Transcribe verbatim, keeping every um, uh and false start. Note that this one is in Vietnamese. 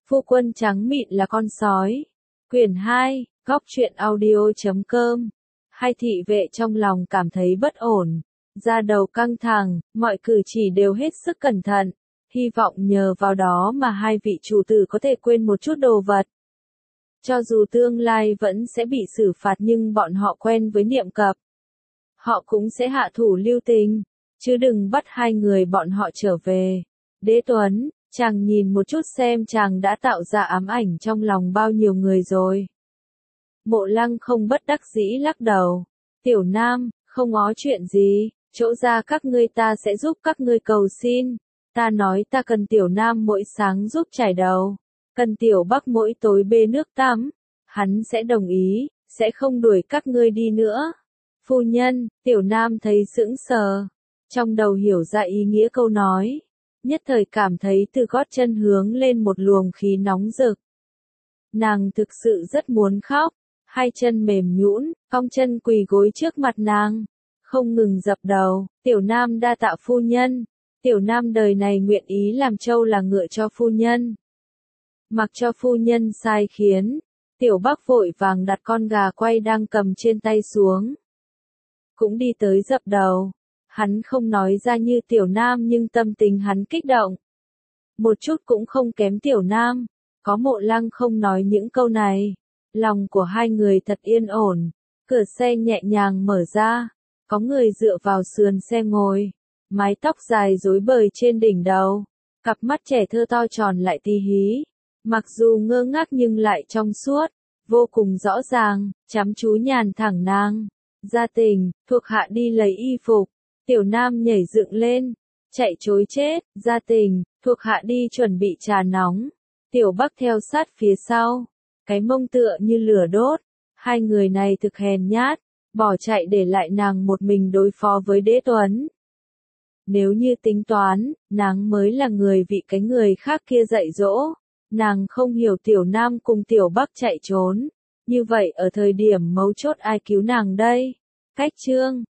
Phu quân trắng mịn là con sói. Quyển hai, góc truyện audio chấm com. Hai thị vệ trong lòng cảm thấy bất ổn, da đầu căng thẳng, mọi cử chỉ đều hết sức cẩn thận, hy vọng nhờ vào đó mà hai vị chủ tử có thể quên một chút đồ vật. Cho dù tương lai vẫn sẽ bị xử phạt nhưng bọn họ quen với niệm cập. Họ cũng sẽ hạ thủ lưu tình, chứ đừng bắt hai người bọn họ trở về. Đế Tuấn, chàng nhìn một chút xem chàng đã tạo ra ám ảnh trong lòng bao nhiêu người rồi. Mộ Lăng không bất đắc dĩ lắc đầu. Tiểu Nam, không có chuyện gì, chỗ ra các ngươi ta sẽ giúp các ngươi cầu xin. Ta nói ta cần Tiểu Nam mỗi sáng giúp chải đầu, cần Tiểu Bắc mỗi tối bê nước tắm. Hắn sẽ đồng ý, sẽ không đuổi các ngươi đi nữa. Phu nhân, Tiểu Nam thấy sững sờ, trong đầu hiểu ra ý nghĩa câu nói, nhất thời cảm thấy từ gót chân hướng lên một luồng khí nóng rực. Nàng thực sự rất muốn khóc, hai chân mềm nhũn, cong chân quỳ gối trước mặt nàng, không ngừng dập đầu. Tiểu Nam đa tạ phu nhân, Tiểu Nam đời này nguyện ý làm trâu là ngựa cho phu nhân. Mặc cho phu nhân sai khiến, Tiểu Bắc vội vàng đặt con gà quay đang cầm trên tay xuống, cũng đi tới dập đầu. Hắn không nói ra như Tiểu Nam nhưng tâm tình hắn kích động. Một chút cũng không kém Tiểu Nam. Có Mộ Lăng không nói những câu này, lòng của hai người thật yên ổn. Cửa xe nhẹ nhàng mở ra, có người dựa vào sườn xe ngồi, mái tóc dài rối bời trên đỉnh đầu, cặp mắt trẻ thơ to tròn lại tí hí, mặc dù ngơ ngác nhưng lại trong suốt, vô cùng rõ ràng, chăm chú nhàn thẳng nàng. Gia Tình, thuộc hạ đi lấy y phục. Tiểu Nam nhảy dựng lên, chạy trối chết. Gia Tình, thuộc hạ đi chuẩn bị trà nóng. Tiểu Bắc theo sát phía sau, cái mông tựa như lửa đốt. Hai người này thực hèn nhát, bỏ chạy để lại nàng một mình đối phó với Đế Tuấn. Nếu như tính toán, nàng mới là người vị cái người khác kia dạy dỗ. Nàng không hiểu Tiểu Nam cùng Tiểu Bắc chạy trốn. Như vậy ở thời điểm mấu chốt ai cứu nàng đây? Cách chương